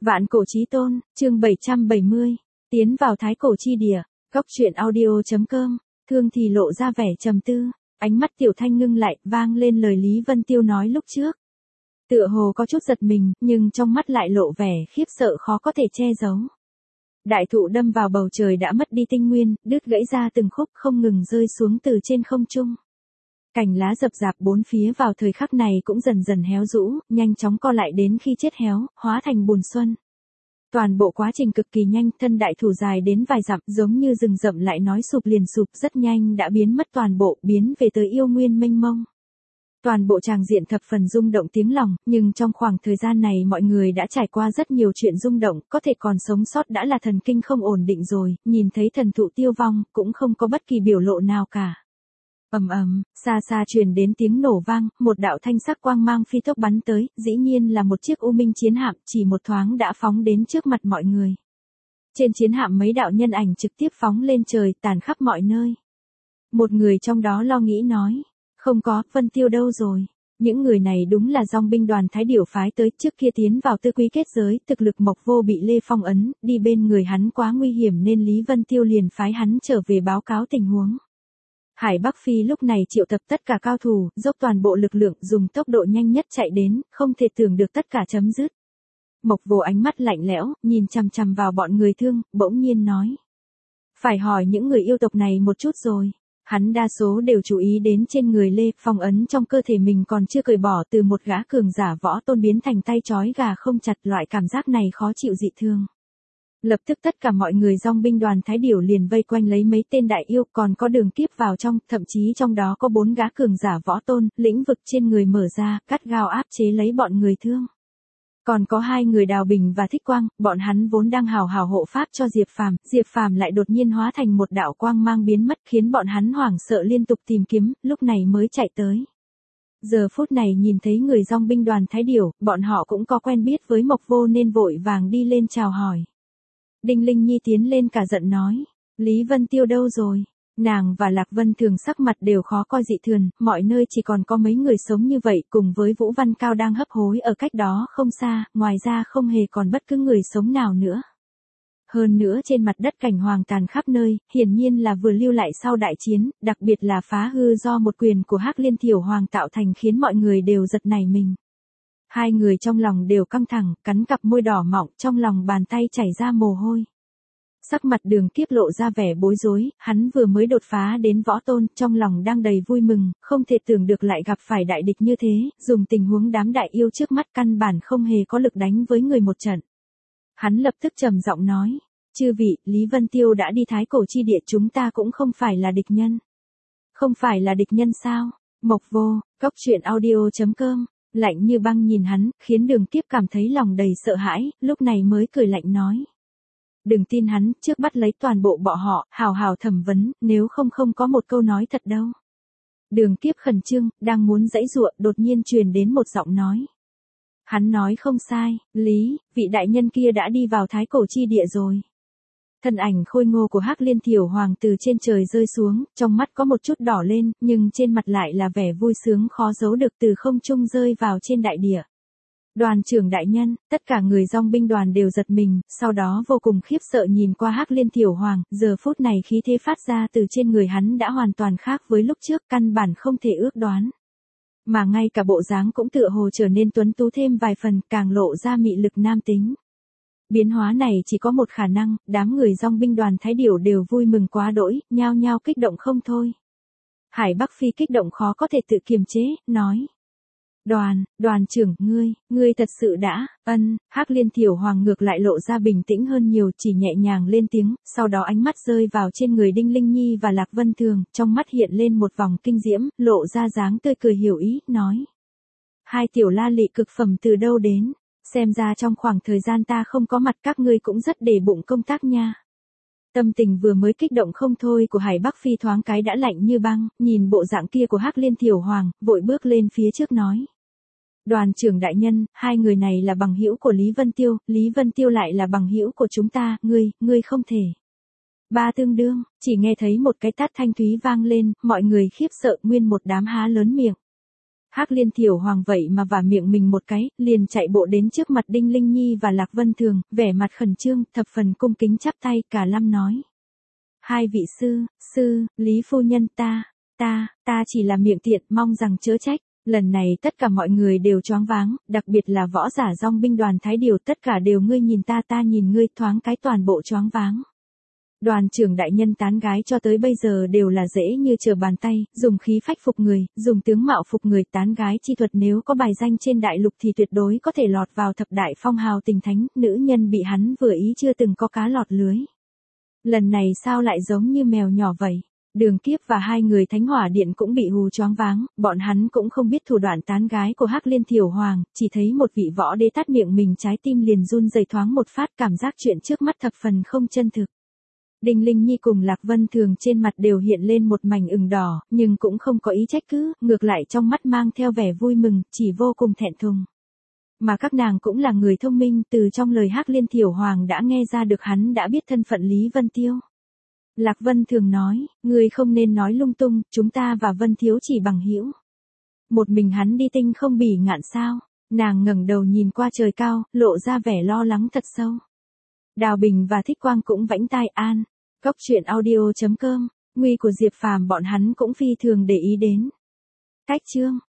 Vạn cổ chí tôn, chương 770, tiến vào thái cổ chi địa, góc truyện audio.com, Thương thì lộ ra vẻ trầm tư, ánh mắt Tiểu Thanh ngưng lại, vang lên lời Lý Vân Tiêu nói lúc trước. Tựa hồ có chút giật mình, nhưng trong mắt lại lộ vẻ khiếp sợ khó có thể che giấu. Đại thụ đâm vào bầu trời đã mất đi tinh nguyên, đứt gãy ra từng khúc không ngừng rơi xuống từ trên không trung. Cành lá rậm rạp bốn phía vào thời khắc này cũng dần dần héo rũ, nhanh chóng co lại đến khi chết héo, hóa thành bùn xuân. Toàn bộ quá trình cực kỳ nhanh, thân đại thụ dài đến vài dặm, giống như rừng rậm lại nói sụp liền sụp, rất nhanh đã biến mất toàn bộ, biến về tới yêu nguyên mênh mông. Toàn bộ tràng diện thập phần rung động tiếng lòng, nhưng trong khoảng thời gian này mọi người đã trải qua rất nhiều chuyện rung động, có thể còn sống sót đã là thần kinh không ổn định rồi, nhìn thấy thần thụ tiêu vong, cũng không có bất kỳ biểu lộ nào cả. Ầm ầm, xa xa truyền đến tiếng nổ vang, một đạo thanh sắc quang mang phi tốc bắn tới, dĩ nhiên là một chiếc U Minh chiến hạm, chỉ một thoáng đã phóng đến trước mặt mọi người. Trên chiến hạm mấy đạo nhân ảnh trực tiếp phóng lên trời, tàn khắp mọi nơi. Một người trong đó lo nghĩ nói, không có, Vân Tiêu đâu rồi? Những người này đúng là dòng binh đoàn Thái Điểu phái tới, trước kia tiến vào tư quý kết giới, thực lực Mộc Vô bị Lê Phong ấn, đi bên người hắn quá nguy hiểm nên Lý Vân Tiêu liền phái hắn trở về báo cáo tình huống. Hải Bắc Phi lúc này triệu tập tất cả cao thủ, dốc toàn bộ lực lượng, dùng tốc độ nhanh nhất chạy đến, không thể tưởng được tất cả chấm dứt. Mộc Vô ánh mắt lạnh lẽo, nhìn chằm chằm vào bọn người thương, bỗng nhiên nói. Phải hỏi những người yêu tộc này một chút rồi. Hắn đa số đều chú ý đến trên người Lê Phong ấn trong cơ thể mình còn chưa cởi bỏ, từ một gã cường giả võ tôn biến thành tay trói gà không chặt, loại cảm giác này khó chịu dị thường. Lập tức tất cả mọi người dòng binh đoàn Thái Điểu liền vây quanh lấy mấy tên đại yêu, còn có Đường Kiếp vào trong, thậm chí trong đó có 4 gã cường giả võ tôn, lĩnh vực trên người mở ra, cắt gao áp chế lấy bọn người thương. Còn có 2 người Đào Bình và Thích Quang, bọn hắn vốn đang hào hào hộ pháp cho Diệp Phàm lại đột nhiên hóa thành một đạo quang mang biến mất, khiến bọn hắn hoảng sợ liên tục tìm kiếm, lúc này mới chạy tới. Giờ phút này nhìn thấy người dòng binh đoàn Thái Điểu, bọn họ cũng có quen biết với Mộc Vô nên vội vàng đi lên chào hỏi. Đinh Linh Nhi tiến lên cả giận nói, Lý Vân Tiêu đâu rồi? Nàng và Lạc Vân Thường sắc mặt đều khó coi dị thường, mọi nơi chỉ còn có mấy người sống như vậy, cùng với Vũ Văn Cao đang hấp hối ở cách đó không xa, ngoài ra không hề còn bất cứ người sống nào nữa. Hơn nữa trên mặt đất cảnh hoàng tàn khắp nơi, hiển nhiên là vừa lưu lại sau đại chiến, đặc biệt là phá hư do một quyền của Hắc Liên Tiểu Hoàng tạo thành, khiến mọi người đều giật nảy mình. 2 người trong lòng đều căng thẳng, cắn cặp môi đỏ mọng, trong lòng bàn tay chảy ra mồ hôi. Sắc mặt Đường Kiếp lộ ra vẻ bối rối, hắn vừa mới đột phá đến võ tôn, trong lòng đang đầy vui mừng, không thể tưởng được lại gặp phải đại địch như thế, dùng tình huống đám đại yêu trước mắt căn bản không hề có lực đánh với người một trận. Hắn lập tức trầm giọng nói, chư vị, Lý Vân Tiêu đã đi thái cổ chi địa, chúng ta cũng không phải là địch nhân. Không phải là địch nhân sao? Mộc Vô, góc truyện audio.com, lạnh như băng nhìn hắn, khiến Đường Kiếp cảm thấy lòng đầy sợ hãi, lúc này mới cười lạnh nói. Đừng tin hắn, trước bắt lấy toàn bộ bọn họ, hào hào thẩm vấn, nếu không có một câu nói thật đâu. Đường Kiếp khẩn trương, đang muốn giãy giụa, đột nhiên truyền đến một giọng nói. Hắn nói không sai, Lý, vị đại nhân kia đã đi vào thái cổ chi địa rồi. Thân ảnh khôi ngô của Hắc Liên Tiểu Hoàng từ trên trời rơi xuống, trong mắt có một chút đỏ lên, nhưng trên mặt lại là vẻ vui sướng khó giấu được, từ không trung rơi vào trên đại địa. Đoàn trưởng đại nhân, tất cả người dòng binh đoàn đều giật mình, sau đó vô cùng khiếp sợ nhìn qua Hắc Liên Tiểu Hoàng, giờ phút này khí thế phát ra từ trên người hắn đã hoàn toàn khác với lúc trước, căn bản không thể ước đoán. Mà ngay cả bộ dáng cũng tựa hồ trở nên tuấn tú thêm vài phần, càng lộ ra mị lực nam tính. Biến hóa này chỉ có một khả năng, đám người dòng binh đoàn Thái Điểu đều vui mừng quá đỗi, nhao nhao kích động không thôi. Hải Bắc Phi kích động khó có thể tự kiềm chế, nói. Đoàn trưởng, ngươi thật sự đã, Hắc Liên Tiểu Hoàng ngược lại lộ ra bình tĩnh hơn nhiều, chỉ nhẹ nhàng lên tiếng, sau đó ánh mắt rơi vào trên người Đinh Linh Nhi và Lạc Vân Thường, trong mắt hiện lên một vòng kinh diễm, lộ ra dáng tươi cười hiểu ý, nói. 2 tiểu la lị cực phẩm từ đâu đến, xem ra trong khoảng thời gian ta không có mặt các ngươi cũng rất để bụng công tác nha. Tâm tình vừa mới kích động không thôi của Hải Bắc Phi thoáng cái đã lạnh như băng, nhìn bộ dạng kia của Hắc Liên Tiểu Hoàng, vội bước lên phía trước nói. Đoàn trưởng đại nhân, 2 người này là bằng hữu của Lý Vân Tiêu, Lý Vân Tiêu lại là bằng hữu của chúng ta, ngươi không thể. Ba tương đương, chỉ nghe thấy một cái tát thanh thúy vang lên, mọi người khiếp sợ, nguyên một đám há lớn miệng. Hắc Liên Thiểu Hoàng vậy mà vả miệng mình một cái, liền chạy bộ đến trước mặt Đinh Linh Nhi và Lạc Vân Thường, vẻ mặt khẩn trương, thập phần cung kính chắp tay, cả lâm nói. Hai vị sư, Lý phu nhân ta chỉ là miệng tiện, mong rằng chớ trách. Lần này tất cả mọi người đều choáng váng, đặc biệt là võ giả dòng binh đoàn Thái Điều, tất cả đều ngươi nhìn ta nhìn ngươi, thoáng cái toàn bộ choáng váng. Đoàn trưởng đại nhân tán gái cho tới bây giờ đều là dễ như trở bàn tay, dùng khí phách phục người, dùng tướng mạo phục người, tán gái chi thuật nếu có bài danh trên đại lục thì tuyệt đối có thể lọt vào thập đại phong hào tình thánh, nữ nhân bị hắn vừa ý chưa từng có cá lọt lưới. Lần này sao lại giống như mèo nhỏ vậy? Đường Kiếp và hai người Thánh Hỏa Điện cũng bị hù choáng váng, bọn hắn cũng không biết thủ đoạn tán gái của Hắc Liên Thiểu Hoàng, chỉ thấy một vị võ đế tát miệng mình, trái tim liền run rẩy thoáng một phát, cảm giác chuyện trước mắt thập phần không chân thực. Đinh Linh Nhi cùng Lạc Vân Thường trên mặt đều hiện lên một mảnh ửng đỏ, nhưng cũng không có ý trách cứ, ngược lại trong mắt mang theo vẻ vui mừng, chỉ vô cùng thẹn thùng. Mà các nàng cũng là người thông minh, từ trong lời Hắc Liên Thiểu Hoàng đã nghe ra được hắn đã biết thân phận Lý Vân Tiêu. Lạc Vân Thường nói, ngươi không nên nói lung tung, chúng ta và Vân Thiếu chỉ bằng hữu. Một mình hắn đi tinh không bỉ ngạn sao? Nàng ngẩng đầu nhìn qua trời cao, lộ ra vẻ lo lắng thật sâu. Đào Bình và Thích Quang cũng vẫy tai an. Cốc truyện audio.com, nguy của Diệp Phàm bọn hắn cũng phi thường để ý đến. Cách chương